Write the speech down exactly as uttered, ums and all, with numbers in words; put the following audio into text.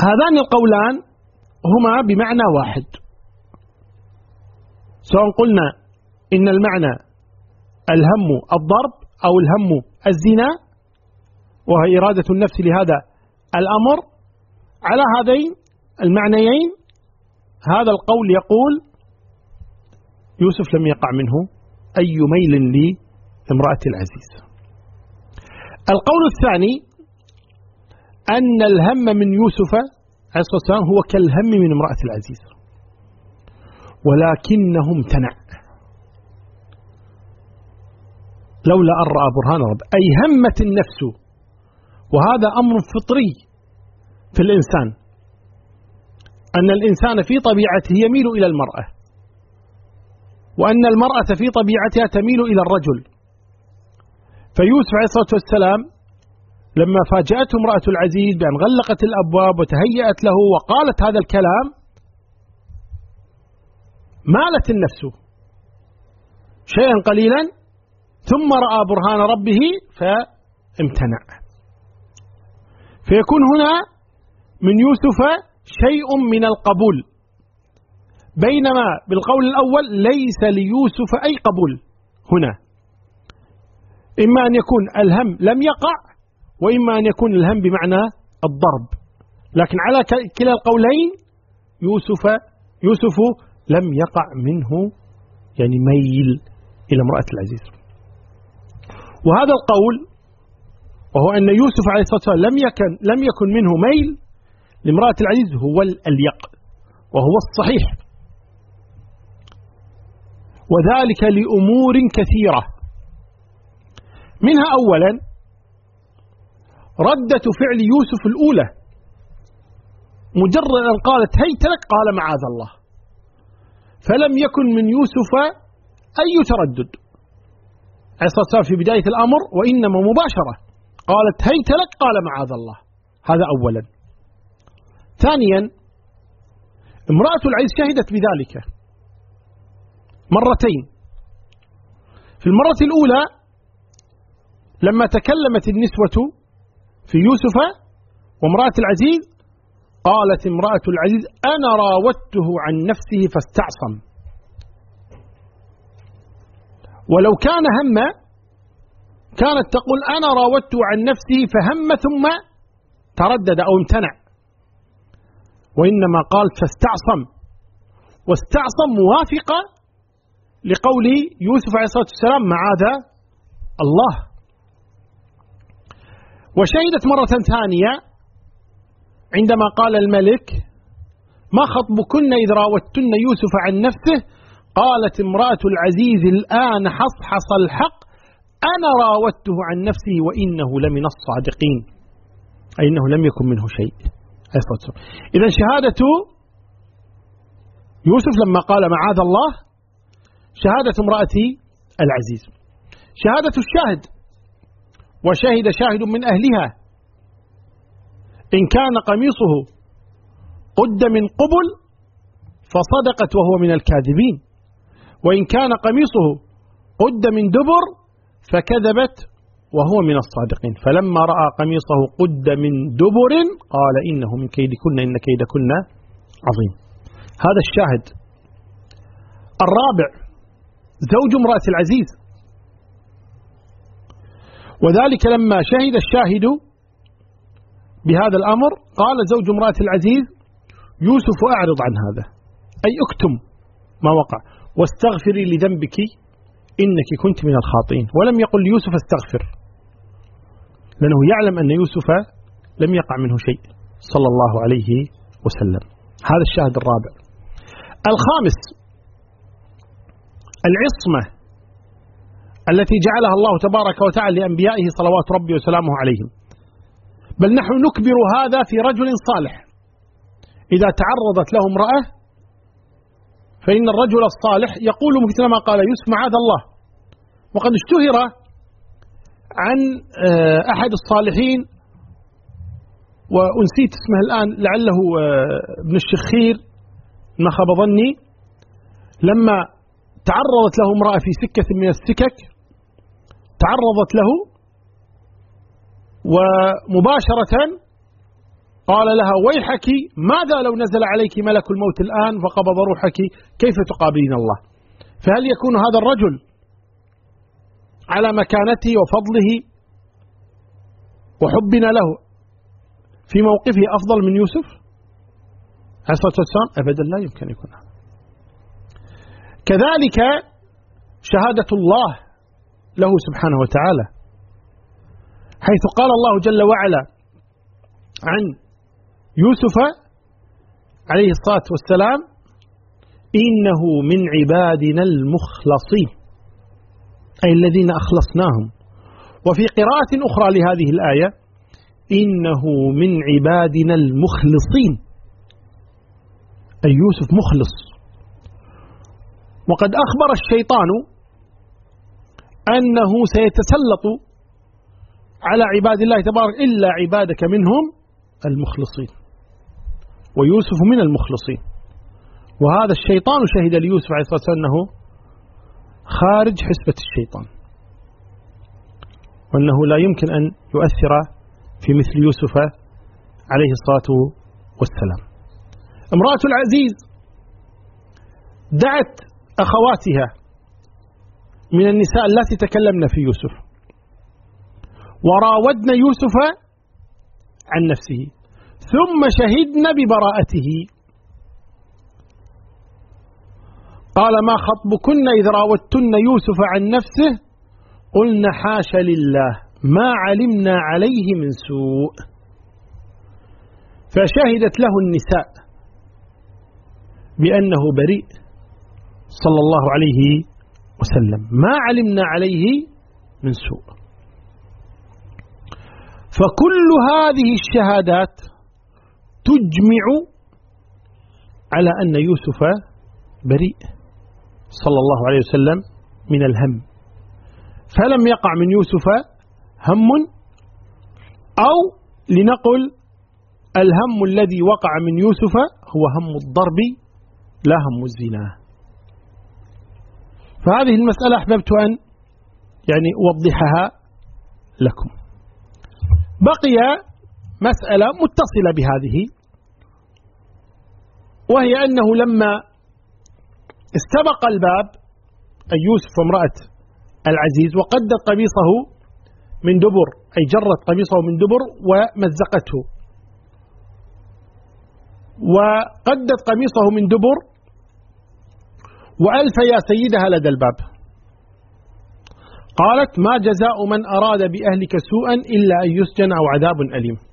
هذان القولان هما بمعنى واحد، سواء قلنا إن المعنى الهم الضرب أو الهم الزنا وهي إرادة النفس لهذا الأمر، على هذين المعنيين هذا القول يقول يوسف لم يقع منه أي ميل لامرأة العزيز. القول الثاني أن الهم من يوسف عليه الصلاة والسلام هو كالهم من امرأة العزيز، ولكنه امتنع لولا أن رأى برهان رب، أي همت النفس، وهذا أمر فطري في الإنسان، أن الإنسان في طبيعته يميل إلى المرأة، وأن المرأة في طبيعتها تميل إلى الرجل. فيوسف عليه الصلاة والسلام لما فاجأته امرأة العزيز بأن غلقت الأبواب وتهيأت له وقالت هذا الكلام، مالت النفس شيئا قليلا ثم رأى برهان ربه فامتنع. فيكون هنا من يوسف شيء من القبول، بينما بالقول الأول ليس ليوسف أي قبول هنا، إما أن يكون الهم لم يقع وإما أن يكون الهم بمعنى الضرب، لكن على كلا القولين يوسف يوسف لم يقع منه يعني ميل إلى امرأة العزيز. وهذا القول وهو أن يوسف عليه الصلاة والسلام لم يكن لم يكن منه ميل لامرأة العزيز هو الأليق وهو الصحيح، وذلك لأمور كثيرة، منها أولا ردة فعل يوسف الأولى، مجرد أن قالت هيت لك قال معاذ الله، فلم يكن من يوسف أي تردد عليه الصلاة والسلام في بداية الأمر، وإنما مباشرة قالت هيت لك قال معاذ الله. هذا أولا. ثانيا امرأة العزيز شهدت بذلك مرتين. في المرة الأولى لما تكلمت النسوة في يوسف وامرأة العزيز قالت امرأة العزيز أنا راودته عن نفسه فاستعصم، ولو كان هم كانت تقول أنا راودته عن نفسه فهم ثم تردد أو امتنع، وإنما قال فاستعصم، واستعصم موافقة لقول يوسف عليه الصلاة والسلام معاذ الله. وشهدت مرة ثانية عندما قال الملك ما خطبكن إذ راوتن يوسف عن نفسه، قالت امرأة العزيز الآن حصحص الحق أنا راودته عن نفسه وإنه لمن الصادقين، أي إنه لم يكن منه شيء. إذن شهادة يوسف لما قال معاذ الله شهادة امرأة العزيز. شهادة الشاهد، وشهد شاهد من أهلها إن كان قميصه قد من قبل فصدقت وهو من الكاذبين، وإن كان قميصه قد من دبر فكذبت وهو من الصادقين. فلما رأى قميصه قد من دبر قال إنه من كيدكن إن كيدكن عظيم. هذا الشاهد. الرابع زوج امرأة العزيز، وذلك لما شهد الشاهد بهذا الأمر قال زوج امرأة العزيز يوسف أعرض عن هذا، أي اكتم ما وقع واستغفري لذنبك إنك كنت من الخاطئين، ولم يقل يوسف استغفر، لأنه يعلم أن يوسف لم يقع منه شيء صلى الله عليه وسلم. هذا الشاهد الرابع. الخامس العصمة التي جعلها الله تبارك وتعالى لأنبيائه صلوات ربي وسلامه عليهم، بل نحن نكبر هذا في رجل صالح إذا تعرضت له امرأة، فإن الرجل الصالح يقول مثل ما قال يوسف معاذ الله. وقد اشتهر عن أحد الصالحين وأنسيت اسمه الآن لعله ابن الشخير ما خاب ظني، لما تعرضت له امرأة في سكة من السكك تعرضت له ومباشرة قال لها ويحك ماذا لو نزل عليك ملك الموت الآن فقبض روحك كيف تقابلين الله؟ فهل يكون هذا الرجل على مكانته وفضله وحبنا له في موقفه أفضل من يوسف عليه الصلاة والسلام؟ أبدا لا يمكن يكون هذا. كذلك شهادة الله له سبحانه وتعالى، حيث قال الله جل وعلا عن يوسف عليه الصلاة والسلام إنه من عبادنا المخلصين، أي الذين أخلصناهم. وفي قراءة أخرى لهذه الآية إنه من عبادنا المخلصين، أي يوسف مخلص. وقد أخبر الشيطان أنه سيتسلط على عباد الله تبارك إلا عبادك منهم المخلصين، ويوسف من المخلصين. وهذا الشيطان شهد ليوسف عليه الصلاة والسلام أنه خارج حسبة الشيطان، وأنه لا يمكن أن يؤثر في مثل يوسف عليه الصلاة والسلام. امرأة العزيز دعت أخواتها من النساء التي تكلمن في يوسف وراودن يوسف عن نفسه ثم شهدن ببراءته. قال ما خطبكن إذ راودتن يوسف عن نفسه قلنا حاش لله ما علمنا عليه من سوء. فشهدت له النساء بأنه بريء صلى الله عليه وسلم، ما علمنا عليه من سوء. فكل هذه الشهادات تجمع على أن يوسف بريء صلى الله عليه وسلم من الهم، فلم يقع من يوسف هم، أو لنقل الهم الذي وقع من يوسف هو هم الضرب لا هم الزنا. فهذه المسألة أحببت أن يعني أوضحها لكم. بقي مسألة متصلة بهذه، وهي أنه لما استبق الباب أي يوسف وامرأة العزيز وقدت قميصه من دبر، أي جرت قميصه من دبر ومزقته، وقدت قميصه من دبر وألف يا سيدها لدى الباب، قالت ما جزاء من أراد بأهلك سوءا إلا أن يسجن أو عذاب أليم.